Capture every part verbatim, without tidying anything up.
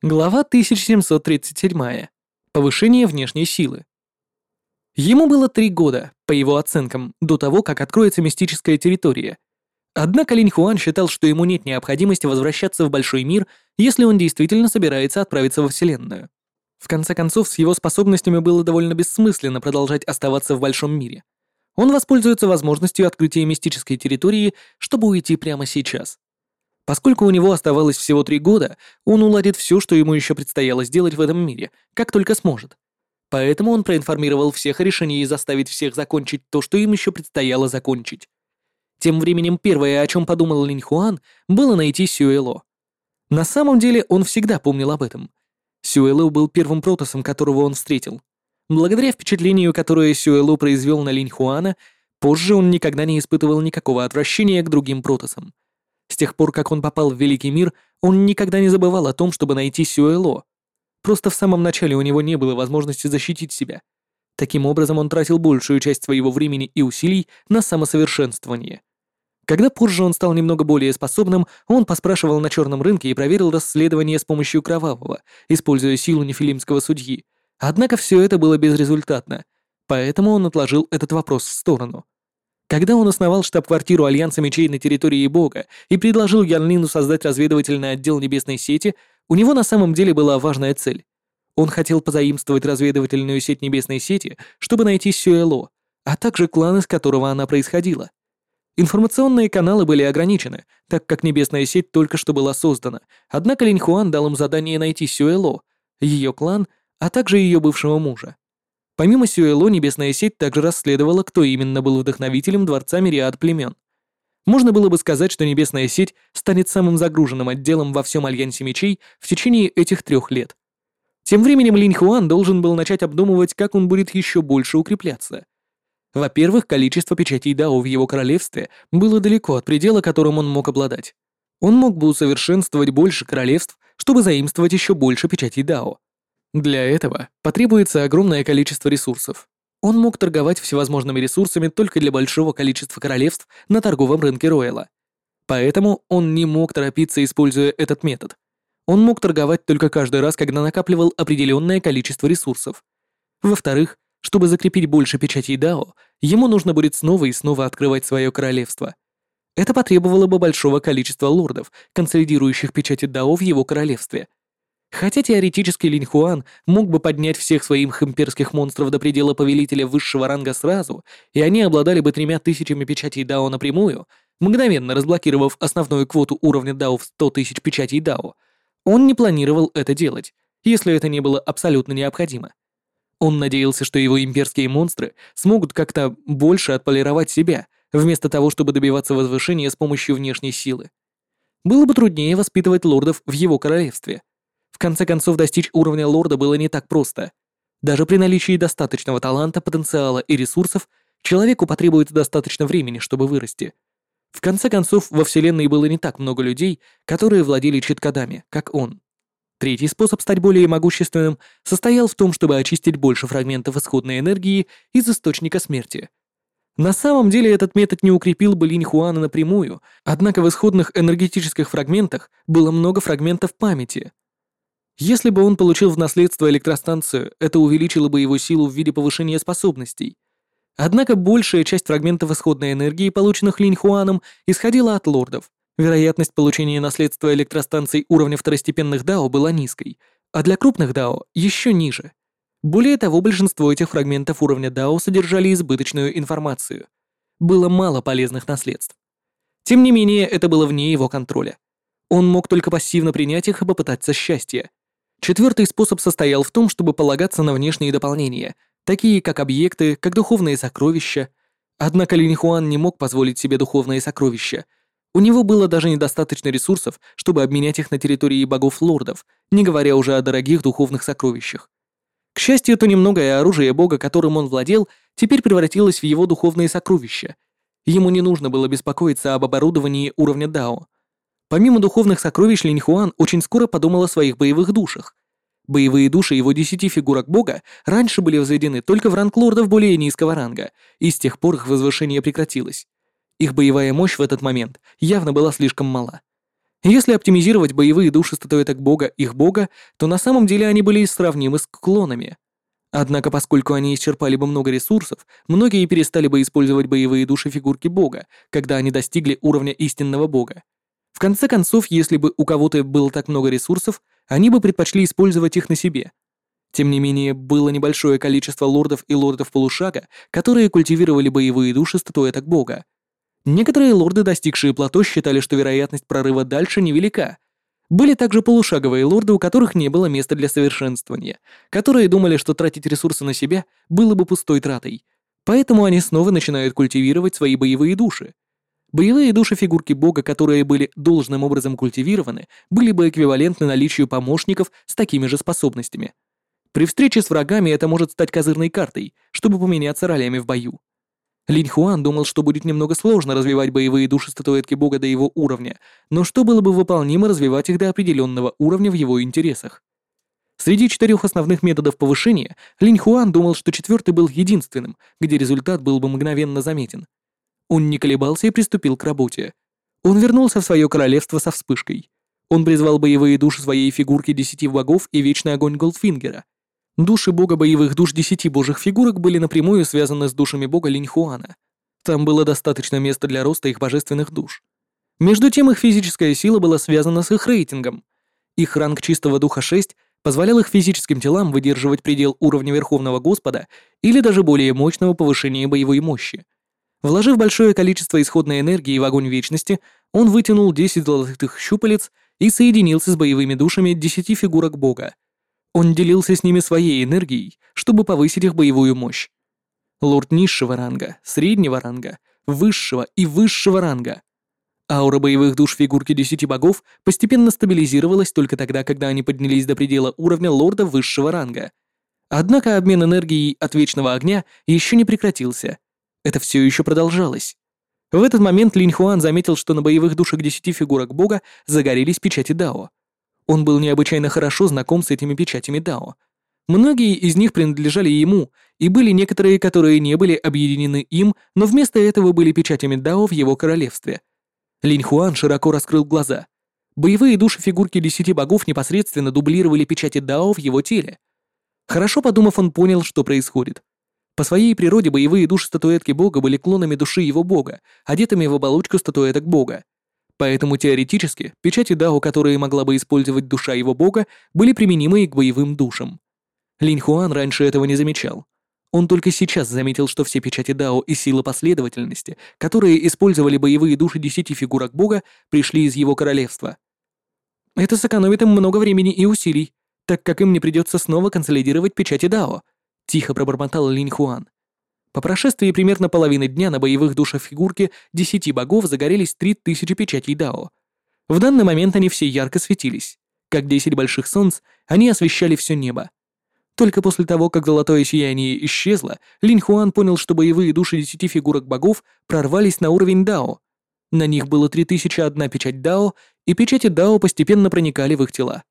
Глава тысяча семьсот тридцать семь. Повышение внешней силы. Ему было три года, по его оценкам, до того, как откроется мистическая территория. Однако Линь Хуан считал, что ему нет необходимости возвращаться в большой мир, если он действительно собирается отправиться во Вселенную. В конце концов, с его способностями было довольно бессмысленно продолжать оставаться в большом мире. Он воспользуется возможностью открытия мистической территории, чтобы уйти прямо сейчас. Поскольку у него оставалось всего три года, он уладит все, что ему еще предстояло сделать в этом мире, как только сможет. Поэтому он проинформировал всех о решении заставить всех закончить то, что им еще предстояло закончить. Тем временем первое, о чем подумал Линь Хуан, было найти Сюэло. На самом деле он всегда помнил об этом. Сюэло был первым протоссом, которого он встретил. Благодаря впечатлению, которое Сюэло произвел на Линь Хуана, позже он никогда не испытывал никакого отвращения к другим протоссам. С тех пор, как он попал в Великий мир, он никогда не забывал о том, чтобы найти Сюэло. Просто в самом начале у него не было возможности защитить себя. Таким образом, он тратил большую часть своего времени и усилий на самосовершенствование. Когда позже он стал немного более способным, он поспрашивал на черном рынке и проверил расследование с помощью Кровавого, используя силу нефилимского судьи. Однако все это было безрезультатно, поэтому он отложил этот вопрос в сторону. Когда он основал штаб-квартиру Альянса Мечей на территории Бога и предложил Янлину создать разведывательный отдел Небесной Сети, у него на самом деле была важная цель. Он хотел позаимствовать разведывательную сеть Небесной Сети, чтобы найти Сюэло, а также клан, из которого она происходила. Информационные каналы были ограничены, так как Небесная Сеть только что была создана, однако Линь Хуан дал им задание найти Сюэло, ее клан, а также ее бывшего мужа. Помимо Сюэло, Небесная Сеть также расследовала, кто именно был вдохновителем Дворца Мириад Племен. Можно было бы сказать, что Небесная Сеть станет самым загруженным отделом во всем Альянсе Мечей в течение этих трех лет. Тем временем Линь Хуан должен был начать обдумывать, как он будет еще больше укрепляться. Во-первых, количество печатей Дао в его королевстве было далеко от предела, которым он мог обладать. Он мог бы усовершенствовать больше королевств, чтобы заимствовать еще больше печатей Дао. Для этого потребуется огромное количество ресурсов. Он мог торговать всевозможными ресурсами только для большого количества королевств на торговом рынке Роэла. Поэтому он не мог торопиться, используя этот метод. Он мог торговать только каждый раз, когда накапливал определенное количество ресурсов. Во-вторых, чтобы закрепить больше печатей Дао, ему нужно будет снова и снова открывать свое королевство. Это потребовало бы большого количества лордов, консолидирующих печати Дао в его королевстве. Хотя теоретически Линь Хуан мог бы поднять всех своих имперских монстров до предела повелителя высшего ранга сразу, и они обладали бы тремя тысячами печатей Дао напрямую, мгновенно разблокировав основную квоту уровня Дао в сто тысяч печатей Дао, он не планировал это делать, если это не было абсолютно необходимо. Он надеялся, что его имперские монстры смогут как-то больше отполировать себя, вместо того, чтобы добиваться возвышения с помощью внешней силы. Было бы труднее воспитывать лордов в его королевстве. В конце концов, достичь уровня лорда было не так просто. Даже при наличии достаточного таланта, потенциала и ресурсов, человеку потребуется достаточно времени, чтобы вырасти. В конце концов, во Вселенной было не так много людей, которые владели чит-кодами, как он. Третий способ стать более могущественным состоял в том, чтобы очистить больше фрагментов исходной энергии из источника смерти. На самом деле этот метод не укрепил бы Линь Хуана напрямую, однако в исходных энергетических фрагментах было много фрагментов памяти. Если бы он получил в наследство электростанцию, это увеличило бы его силу в виде повышения способностей. Однако большая часть фрагментов исходной энергии, полученных Линь Хуаном, исходила от лордов. Вероятность получения наследства электростанций уровня второстепенных Дао была низкой, а для крупных Дао еще ниже. Более того, большинство этих фрагментов уровня Дао содержали избыточную информацию. Было мало полезных наследств. Тем не менее, это было вне его контроля. Он мог только пассивно принять их и попытаться счастья. Четвертый способ состоял в том, чтобы полагаться на внешние дополнения, такие как объекты, как духовные сокровища. Однако Линь Хуан не мог позволить себе духовные сокровища. У него было даже недостаточно ресурсов, чтобы обменять их на территории богов-лордов, не говоря уже о дорогих духовных сокровищах. К счастью, то немногое оружие бога, которым он владел, теперь превратилось в его духовные сокровища. Ему не нужно было беспокоиться об оборудовании уровня Дао. Помимо духовных сокровищ, Линь Хуан очень скоро подумал о своих боевых душах. Боевые души его десяти фигурок бога раньше были возведены только в ранг лордов более низкого ранга, и с тех пор их возвышение прекратилось. Их боевая мощь в этот момент явно была слишком мала. Если оптимизировать боевые души статуэток бога их бога, то на самом деле они были сравнимы с клонами. Однако, поскольку они исчерпали бы много ресурсов, многие перестали бы использовать боевые души фигурки бога, когда они достигли уровня истинного бога. В конце концов, если бы у кого-то было так много ресурсов, они бы предпочли использовать их на себе. Тем не менее, было небольшое количество лордов и лордов полушага, которые культивировали боевые души статуэток бога. Некоторые лорды, достигшие плато, считали, что вероятность прорыва дальше невелика. Были также полушаговые лорды, у которых не было места для совершенствования, которые думали, что тратить ресурсы на себя было бы пустой тратой. Поэтому они снова начинают культивировать свои боевые души. Боевые души фигурки бога, которые были должным образом культивированы, были бы эквивалентны наличию помощников с такими же способностями. При встрече с врагами это может стать козырной картой, чтобы поменяться ролями в бою. Линь Хуан думал, что будет немного сложно развивать боевые души статуэтки бога до его уровня, но что было бы выполнимо развивать их до определенного уровня в его интересах. Среди четырех основных методов повышения Линь Хуан думал, что четвертый был единственным, где результат был бы мгновенно заметен. Он не колебался и приступил к работе. Он вернулся в свое королевство со вспышкой. Он призвал боевые души своей фигурки десяти богов и вечный огонь Голдфингера. Души бога боевых душ десяти божьих фигурок были напрямую связаны с душами бога Линь Хуана. Там было достаточно места для роста их божественных душ. Между тем, их физическая сила была связана с их рейтингом. Их ранг чистого духа шесть позволял их физическим телам выдерживать предел уровня Верховного Господа или даже более мощного повышения боевой мощи. Вложив большое количество исходной энергии в огонь вечности, он вытянул десять золотых щупалец и соединился с боевыми душами десяти фигурок бога. Он делился с ними своей энергией, чтобы повысить их боевую мощь. Лорд низшего ранга, среднего ранга, высшего и высшего ранга. Аура боевых душ фигурки десяти богов постепенно стабилизировалась только тогда, когда они поднялись до предела уровня лорда высшего ранга. Однако обмен энергией от вечного огня еще не прекратился. Это все еще продолжалось. В этот момент Линь Хуан заметил, что на боевых душах десяти фигурок бога загорелись печати Дао. Он был необычайно хорошо знаком с этими печатями Дао. Многие из них принадлежали ему, и были некоторые, которые не были объединены им, но вместо этого были печатями Дао в его королевстве. Линь Хуан широко раскрыл глаза. Боевые души фигурки десяти богов непосредственно дублировали печати Дао в его теле. Хорошо подумав, он понял, что происходит. По своей природе боевые души статуэтки бога были клонами души его бога, одетыми в оболочку статуэток бога. Поэтому теоретически печати Дао, которые могла бы использовать душа его бога, были применимы и к боевым душам. Линь Хуан раньше этого не замечал. Он только сейчас заметил, что все печати Дао и сила последовательности, которые использовали боевые души десяти фигурок бога, пришли из его королевства. Это сэкономит им много времени и усилий, так как им не придется снова консолидировать печати Дао, тихо пробормотал Линь Хуан. По прошествии примерно половины дня на боевых душах фигурки десяти богов загорелись три тысячи печатей Дао. В данный момент они все ярко светились. Как десять больших солнц, они освещали все небо. Только после того, как золотое сияние исчезло, Линь Хуан понял, что боевые души десяти фигурок богов прорвались на уровень Дао. На них было три тысячи одна печать Дао, и печати Дао постепенно проникали в их тела.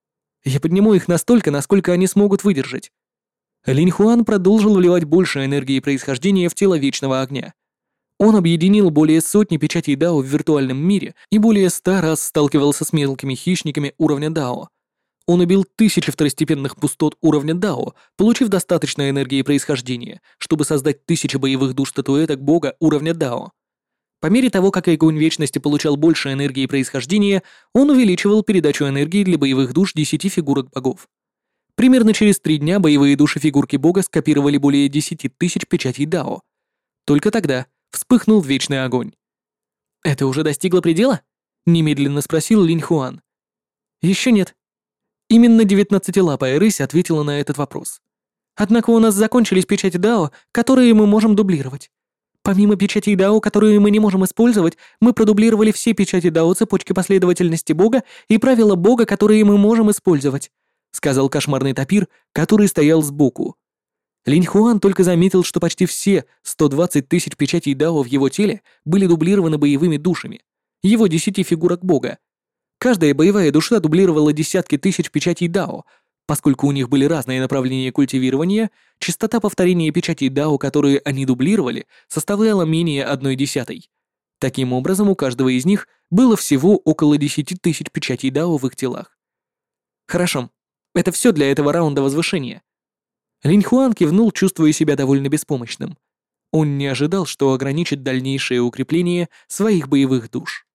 Я подниму их настолько, насколько они смогут выдержать. Линь Хуан продолжил вливать больше энергии происхождения в тело вечного огня. Он объединил более сотни печатей Дао в виртуальном мире и более ста раз сталкивался с мелкими хищниками уровня Дао. Он убил тысячи второстепенных пустот уровня Дао, получив достаточно энергии происхождения, чтобы создать тысячи боевых душ статуэток бога уровня Дао. По мере того, как огонь вечности получал больше энергии происхождения, он увеличивал передачу энергии для боевых душ десяти фигурок богов. Примерно через три дня боевые души фигурки бога скопировали более десяти тысяч печатей Дао. Только тогда вспыхнул вечный огонь. «Это уже достигло предела?» — немедленно спросил Линь Хуан. «Еще нет». Именно девятнадцатилапая рысь ответила на этот вопрос. «Однако у нас закончились печати Дао, которые мы можем дублировать. Помимо печатей Дао, которые мы не можем использовать, мы продублировали все печати Дао цепочки последовательности бога и правила бога, которые мы можем использовать», — сказал кошмарный тапир, который стоял сбоку. Линь Хуан только заметил, что почти все сто двадцать тысяч печатей Дао в его теле были дублированы боевыми душами, его десяти фигурок бога. Каждая боевая душа дублировала десятки тысяч печатей Дао. Поскольку у них были разные направления культивирования, частота повторения печатей Дао, которые они дублировали, составляла менее одной десятой. Таким образом, у каждого из них было всего около десяти тысяч печатей Дао в их телах. Хорошо, это все для этого раунда возвышения. Линь Хуан кивнул, чувствуя себя довольно беспомощным. Он не ожидал, что ограничит дальнейшее укрепление своих боевых душ.